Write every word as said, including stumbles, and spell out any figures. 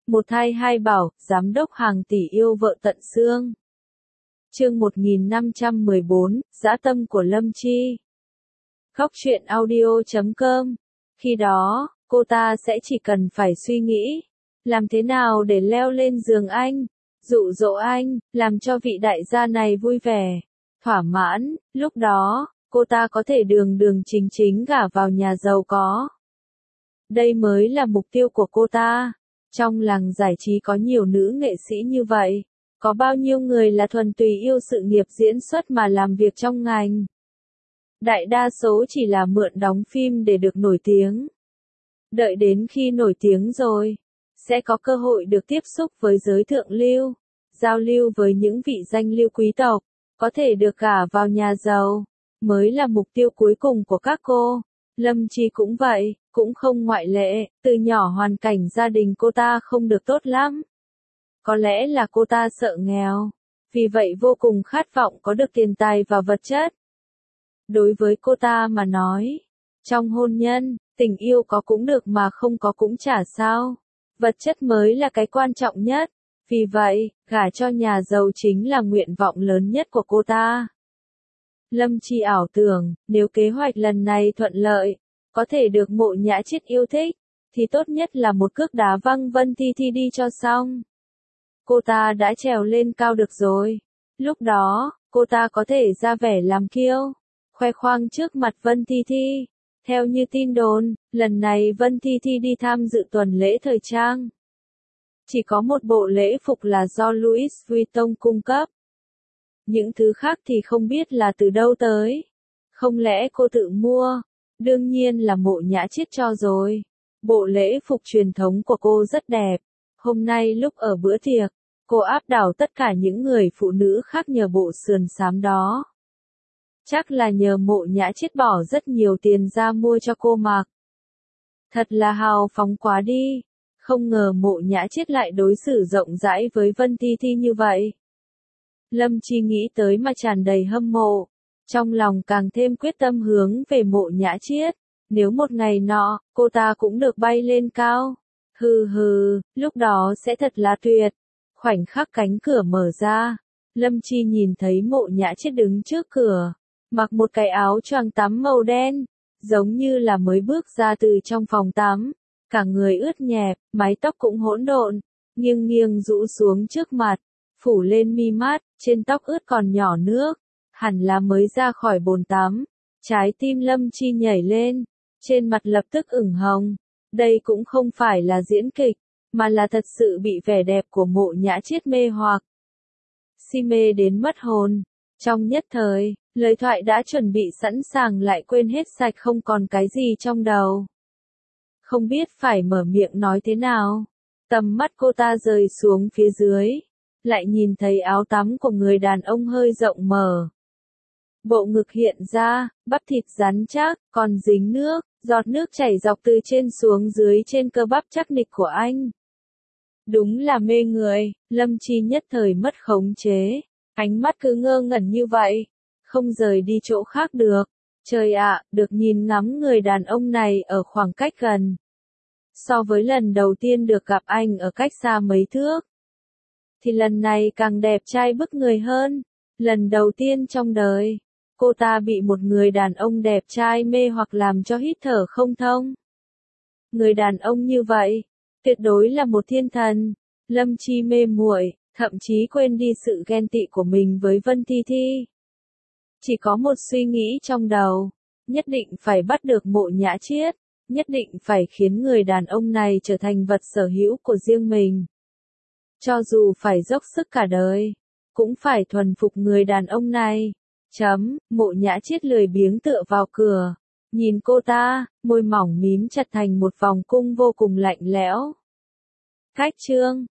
Một thai hai bảo, giám đốc hàng tỷ yêu vợ tận xương. Chương một nghìn năm trăm mười bốn, dã tâm của Lâm Chi. Góc truyện audio chấm com. Khi đó, cô ta sẽ chỉ cần phải suy nghĩ, làm thế nào để leo lên giường anh, dụ dỗ anh, làm cho vị đại gia này vui vẻ, thỏa mãn, lúc đó, cô ta có thể đường đường chính chính gả vào nhà giàu có. Đây mới là mục tiêu của cô ta. Trong làng giải trí có nhiều nữ nghệ sĩ như vậy, có bao nhiêu người là thuần túy yêu sự nghiệp diễn xuất mà làm việc trong ngành. Đại đa số chỉ là mượn đóng phim để được nổi tiếng. Đợi đến khi nổi tiếng rồi, sẽ có cơ hội được tiếp xúc với giới thượng lưu, giao lưu với những vị danh lưu quý tộc, có thể được gả vào nhà giàu, mới là mục tiêu cuối cùng của các cô. Lâm Chi cũng vậy, cũng không ngoại lệ, từ nhỏ hoàn cảnh gia đình cô ta không được tốt lắm. Có lẽ là cô ta sợ nghèo, vì vậy vô cùng khát vọng có được tiền tài và vật chất. Đối với cô ta mà nói, trong hôn nhân, tình yêu có cũng được mà không có cũng chả sao. Vật chất mới là cái quan trọng nhất, vì vậy, gả cho nhà giàu chính là nguyện vọng lớn nhất của cô ta. Lâm Chi ảo tưởng, nếu kế hoạch lần này thuận lợi, có thể được Mộ Nhã Chiết yêu thích, thì tốt nhất là một cước đá văng Vân Thi Thi đi cho xong. Cô ta đã trèo lên cao được rồi. Lúc đó, cô ta có thể ra vẻ làm kiêu, khoe khoang trước mặt Vân Thi Thi. Theo như tin đồn, lần này Vân Thi Thi đi tham dự tuần lễ thời trang. Chỉ có một bộ lễ phục là do Louis Vuitton cung cấp. Những thứ khác thì không biết là từ đâu tới. Không lẽ cô tự mua? Đương nhiên là Mộ Nhã Chiết cho rồi. Bộ lễ phục truyền thống của cô rất đẹp. Hôm nay lúc ở bữa tiệc, cô áp đảo tất cả những người phụ nữ khác nhờ bộ sườn xám đó. Chắc là nhờ Mộ Nhã Chiết bỏ rất nhiều tiền ra mua cho cô mặc. Thật là hào phóng quá đi. Không ngờ Mộ Nhã Chiết lại đối xử rộng rãi với Vân Thi Thi như vậy. Lâm Chi nghĩ tới mà tràn đầy hâm mộ. Trong lòng càng thêm quyết tâm hướng về Mộ Nhã Chiết. Nếu một ngày nọ, cô ta cũng được bay lên cao. Hừ hừ, lúc đó sẽ thật là tuyệt. Khoảnh khắc cánh cửa mở ra. Lâm Chi nhìn thấy Mộ Nhã Chiết đứng trước cửa. Mặc một cái áo choàng tắm màu đen. Giống như là mới bước ra từ trong phòng tắm. Cả người ướt nhẹp, mái tóc cũng hỗn độn. Nghiêng nghiêng rũ xuống trước mặt. Phủ lên mi mắt, trên tóc ướt còn nhỏ nước. Hẳn là mới ra khỏi bồn tắm. Trái tim Lâm Chi nhảy lên. Trên mặt lập tức ửng hồng. Đây cũng không phải là diễn kịch, mà là thật sự bị vẻ đẹp của Mộ Nhã Chiết mê hoặc. Si mê đến mất hồn. Trong nhất thời, lời thoại đã chuẩn bị sẵn sàng lại quên hết sạch không còn cái gì trong đầu. Không biết phải mở miệng nói thế nào. Tầm mắt cô ta rời xuống phía dưới. Lại nhìn thấy áo tắm của người đàn ông hơi rộng mở. Bộ ngực hiện ra, bắp thịt rắn chắc, còn dính nước, giọt nước chảy dọc từ trên xuống dưới trên cơ bắp chắc nịch của anh. Đúng là mê người, Lâm Chi nhất thời mất khống chế, ánh mắt cứ ngơ ngẩn như vậy, không rời đi chỗ khác được. Trời ạ, được nhìn ngắm người đàn ông này ở khoảng cách gần. So với lần đầu tiên được gặp anh ở cách xa mấy thước, thì lần này càng đẹp trai bức người hơn. Lần đầu tiên trong đời, cô ta bị một người đàn ông đẹp trai mê hoặc làm cho hít thở không thông. Người đàn ông như vậy, tuyệt đối là một thiên thần. Lâm Chi mê muội, thậm chí quên đi sự ghen tị của mình với Vân Thi Thi. Chỉ có một suy nghĩ trong đầu, nhất định phải bắt được Mộ Nhã Chiết, nhất định phải khiến người đàn ông này trở thành vật sở hữu của riêng mình. Cho dù phải dốc sức cả đời, cũng phải thuần phục người đàn ông này. Chấm, Mộ Nhã Chiết lười biếng tựa vào cửa. Nhìn cô ta, môi mỏng mím chặt thành một vòng cung vô cùng lạnh lẽo. Cách chương.